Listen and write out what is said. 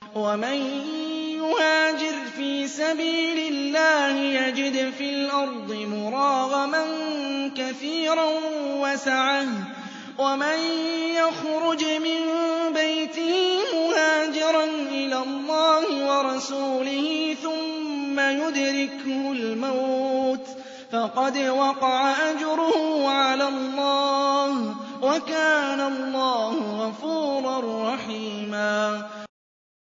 وَمَن يُهَاجِرْ فِي سَبِيلِ اللَّهِ يَجِدْ فِي الْأَرْضِ مُرَاغَمًا كَثِيرًا وَسَعَةً ۚ وَمَن يَخْرُجْ مِن بَيْتِهِ مُهَاجِرًا إِلَى اللَّهِ وَرَسُولِهِ ثُمَّ يُدْرِكْهُ الْمَوْتُ فَقَدْ وَقَعَ أَجْرُهُ عَلَى اللَّهِ ۗ وَكَانَ اللَّهُ غَفُورًا رَّحِيمًا